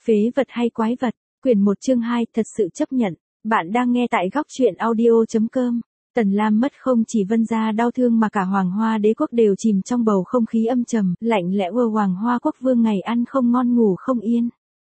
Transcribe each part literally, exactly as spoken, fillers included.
Phế vật hay quái vật, quyển một chương hai thật sự chấp nhận. Bạn đang nghe tại góc truyện audio.com. Tần Lam mất không chỉ Vân gia đau thương mà cả Hoàng Hoa đế quốc đều chìm trong bầu không khí âm trầm, lạnh lẽo. Hoàng Hoa quốc vương ngày ăn không ngon ngủ không yên.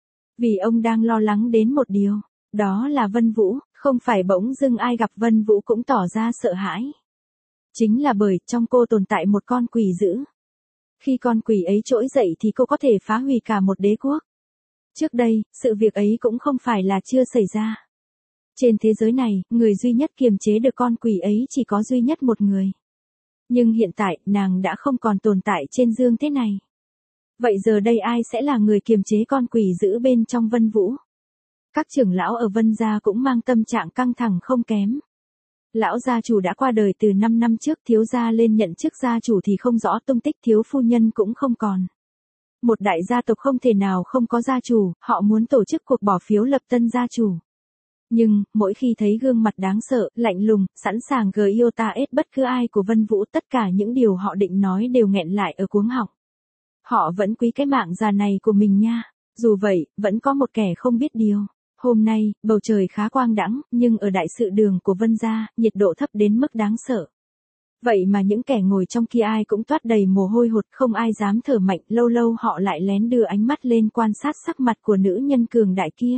Vì ông đang lo lắng đến một điều, đó là Vân Vũ, không phải bỗng dưng ai gặp Vân Vũ cũng tỏ ra sợ hãi. Chính là bởi trong cô tồn tại một con quỷ dữ. Khi con quỷ ấy trỗi dậy thì cô có thể phá hủy cả một đế quốc. Trước đây, sự việc ấy cũng không phải là chưa xảy ra. Trên thế giới này, người duy nhất kiềm chế được con quỷ ấy chỉ có duy nhất một người. Nhưng hiện tại, nàng đã không còn tồn tại trên dương thế này. Vậy giờ đây ai sẽ là người kiềm chế con quỷ giữ bên trong Vân Vũ? Các trưởng lão ở Vân gia cũng mang tâm trạng căng thẳng không kém. Lão gia chủ đã qua đời từ năm năm trước, thiếu gia lên nhận chức gia chủ thì không rõ tung tích, thiếu phu nhân cũng không còn. Một đại gia tộc không thể nào không có gia chủ, họ muốn tổ chức cuộc bỏ phiếu lập tân gia chủ. Nhưng, mỗi khi thấy gương mặt đáng sợ, lạnh lùng, sẵn sàng gờ yêu ta ết bất cứ ai của Vân Vũ, tất cả những điều họ định nói đều nghẹn lại ở cuống họng. Họ vẫn quý cái mạng già này của mình nha. Dù vậy, vẫn có một kẻ không biết điều. Hôm nay, bầu trời khá quang đãng, nhưng ở đại sự đường của Vân gia, nhiệt độ thấp đến mức đáng sợ. Vậy mà những kẻ ngồi trong kia ai cũng toát đầy mồ hôi hột, không ai dám thở mạnh, lâu lâu họ lại lén đưa ánh mắt lên quan sát sắc mặt của nữ nhân cường đại kia.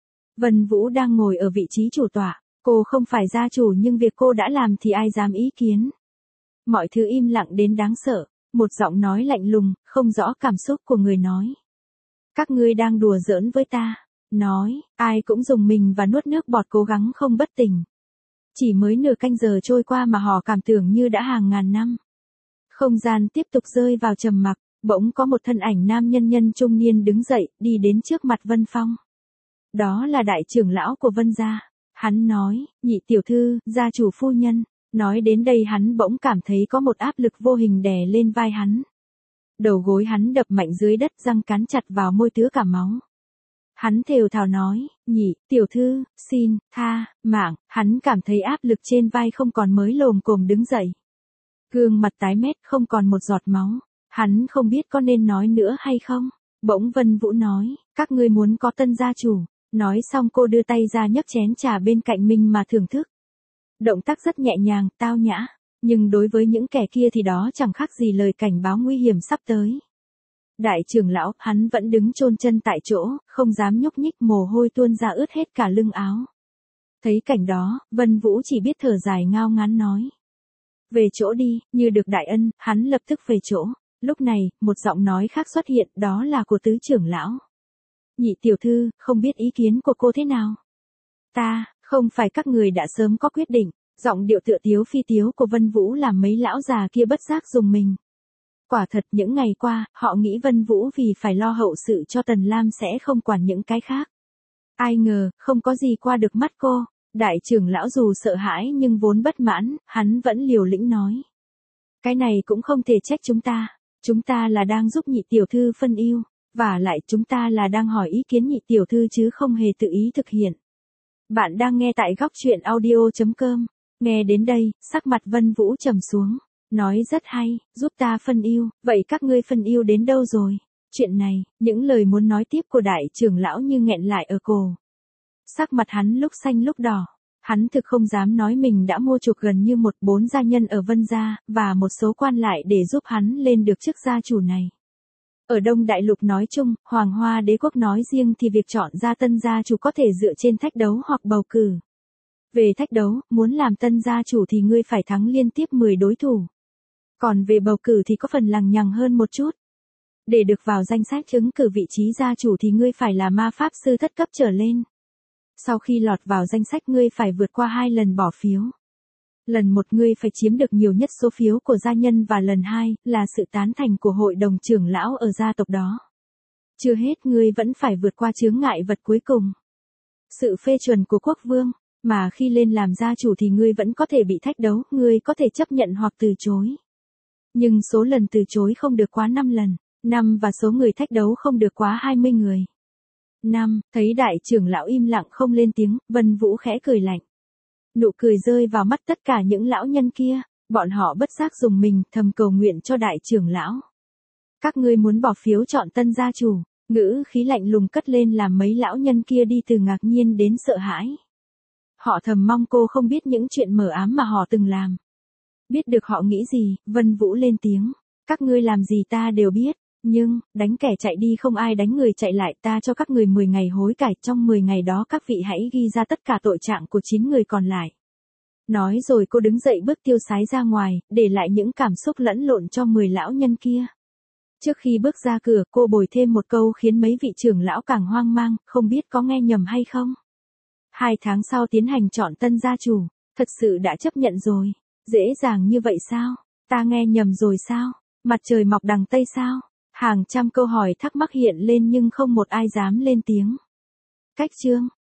Vân Vũ đang ngồi ở vị trí chủ tọa, cô không phải gia chủ nhưng việc cô đã làm thì ai dám ý kiến. Mọi thứ im lặng đến đáng sợ, một giọng nói lạnh lùng, không rõ cảm xúc của người nói. Các ngươi đang đùa giỡn với ta. Nói, ai cũng dùng mình và nuốt nước bọt cố gắng không bất tỉnh. Chỉ mới nửa canh giờ trôi qua mà họ cảm tưởng như đã hàng ngàn năm. Không gian tiếp tục rơi vào trầm mặc, bỗng có một thân ảnh nam nhân nhân trung niên đứng dậy, đi đến trước mặt Vân Phong. Đó là đại trưởng lão của Vân gia. Hắn nói, nhị tiểu thư, gia chủ phu nhân. Nói đến đây hắn bỗng cảm thấy có một áp lực vô hình đè lên vai hắn. Đầu gối hắn đập mạnh dưới đất, răng cắn chặt vào môi tứa cả máu. Hắn thều thào nói, nhị, tiểu thư, xin, tha, mạng, hắn cảm thấy áp lực trên vai không còn, mới lồm cồm đứng dậy. Gương mặt tái mét, không còn một giọt máu. Hắn không biết có nên nói nữa hay không. Bỗng Vân Vũ nói, các ngươi muốn có tân gia chủ. Nói xong cô đưa tay ra nhấc chén trà bên cạnh mình mà thưởng thức. Động tác rất nhẹ nhàng, tao nhã. Nhưng đối với những kẻ kia thì đó chẳng khác gì lời cảnh báo nguy hiểm sắp tới. Đại trưởng lão, hắn vẫn đứng chôn chân tại chỗ, không dám nhúc nhích, mồ hôi tuôn ra ướt hết cả lưng áo. Thấy cảnh đó, Vân Vũ chỉ biết thở dài ngao ngán nói. Về chỗ đi, như được đại ân, hắn lập tức về chỗ. Lúc này, một giọng nói khác xuất hiện, đó là của tứ trưởng lão. Nhị tiểu thư, không biết ý kiến của cô thế nào? Ta, không phải các người đã sớm có quyết định. Giọng điệu tựa tiếu phi tiếu của Vân Vũ làm mấy lão già kia bất giác dùng mình. Quả thật những ngày qua, họ nghĩ Vân Vũ vì phải lo hậu sự cho Tần Lam sẽ không quản những cái khác. Ai ngờ, không có gì qua được mắt cô. Đại trưởng lão dù sợ hãi nhưng vốn bất mãn, hắn vẫn liều lĩnh nói. Cái này cũng không thể trách chúng ta. Chúng ta là đang giúp nhị tiểu thư phân ưu. Và lại chúng ta là đang hỏi ý kiến nhị tiểu thư chứ không hề tự ý thực hiện. Bạn đang nghe tại góc truyện audio.com. Nghe đến đây, sắc mặt Vân Vũ trầm xuống. Nói rất hay, giúp ta phân ưu, vậy các ngươi phân ưu đến đâu rồi? Chuyện này, những lời muốn nói tiếp của đại trưởng lão như nghẹn lại ở cổ. Sắc mặt hắn lúc xanh lúc đỏ. Hắn thực không dám nói mình đã mua chuộc gần như một bốn gia nhân ở Vân gia, và một số quan lại để giúp hắn lên được chức gia chủ này. Ở Đông Đại Lục nói chung, Hoàng Hoa đế quốc nói riêng thì việc chọn ra tân gia chủ có thể dựa trên thách đấu hoặc bầu cử. Về thách đấu, muốn làm tân gia chủ thì ngươi phải thắng liên tiếp mười đối thủ. Còn về bầu cử thì có phần lằng nhằng hơn một chút. Để được vào danh sách ứng cử vị trí gia chủ thì ngươi phải là ma pháp sư thất cấp trở lên. Sau khi lọt vào danh sách ngươi phải vượt qua hai lần bỏ phiếu. Lần một ngươi phải chiếm được nhiều nhất số phiếu của gia nhân và lần hai là sự tán thành của hội đồng trưởng lão ở gia tộc đó. Chưa hết ngươi vẫn phải vượt qua chướng ngại vật cuối cùng. Sự phê chuẩn của quốc vương, mà khi lên làm gia chủ thì ngươi vẫn có thể bị thách đấu, ngươi có thể chấp nhận hoặc từ chối. Nhưng số lần từ chối không được quá năm lần, năm và số người thách đấu không được quá hai mươi người. năm, thấy đại trưởng lão im lặng không lên tiếng, Vân Vũ khẽ cười lạnh. Nụ cười rơi vào mắt tất cả những lão nhân kia, bọn họ bất giác dùng mình, thầm cầu nguyện cho đại trưởng lão. Các ngươi muốn bỏ phiếu chọn tân gia chủ, Ngữ khí lạnh lùng cất lên làm mấy lão nhân kia đi từ ngạc nhiên đến sợ hãi. Họ thầm mong cô không biết những chuyện mờ ám mà họ từng làm. Biết được họ nghĩ gì, Vân Vũ lên tiếng. Các ngươi làm gì ta đều biết, nhưng, đánh kẻ chạy đi không ai đánh người chạy lại, ta cho các người mười ngày hối cải, trong mười ngày đó các vị hãy ghi ra tất cả tội trạng của chín người còn lại. Nói rồi cô đứng dậy bước tiêu sái ra ngoài, để lại những cảm xúc lẫn lộn cho mười lão nhân kia. Trước khi bước ra cửa, cô bồi thêm một câu khiến mấy vị trưởng lão càng hoang mang, không biết có nghe nhầm hay không. Hai tháng sau tiến hành chọn tân gia chủ, thật sự đã chấp nhận rồi. Dễ dàng như vậy sao? Ta nghe nhầm rồi sao? Mặt trời mọc đằng Tây sao? Hàng trăm câu hỏi thắc mắc hiện lên nhưng không một ai dám lên tiếng. Cách chương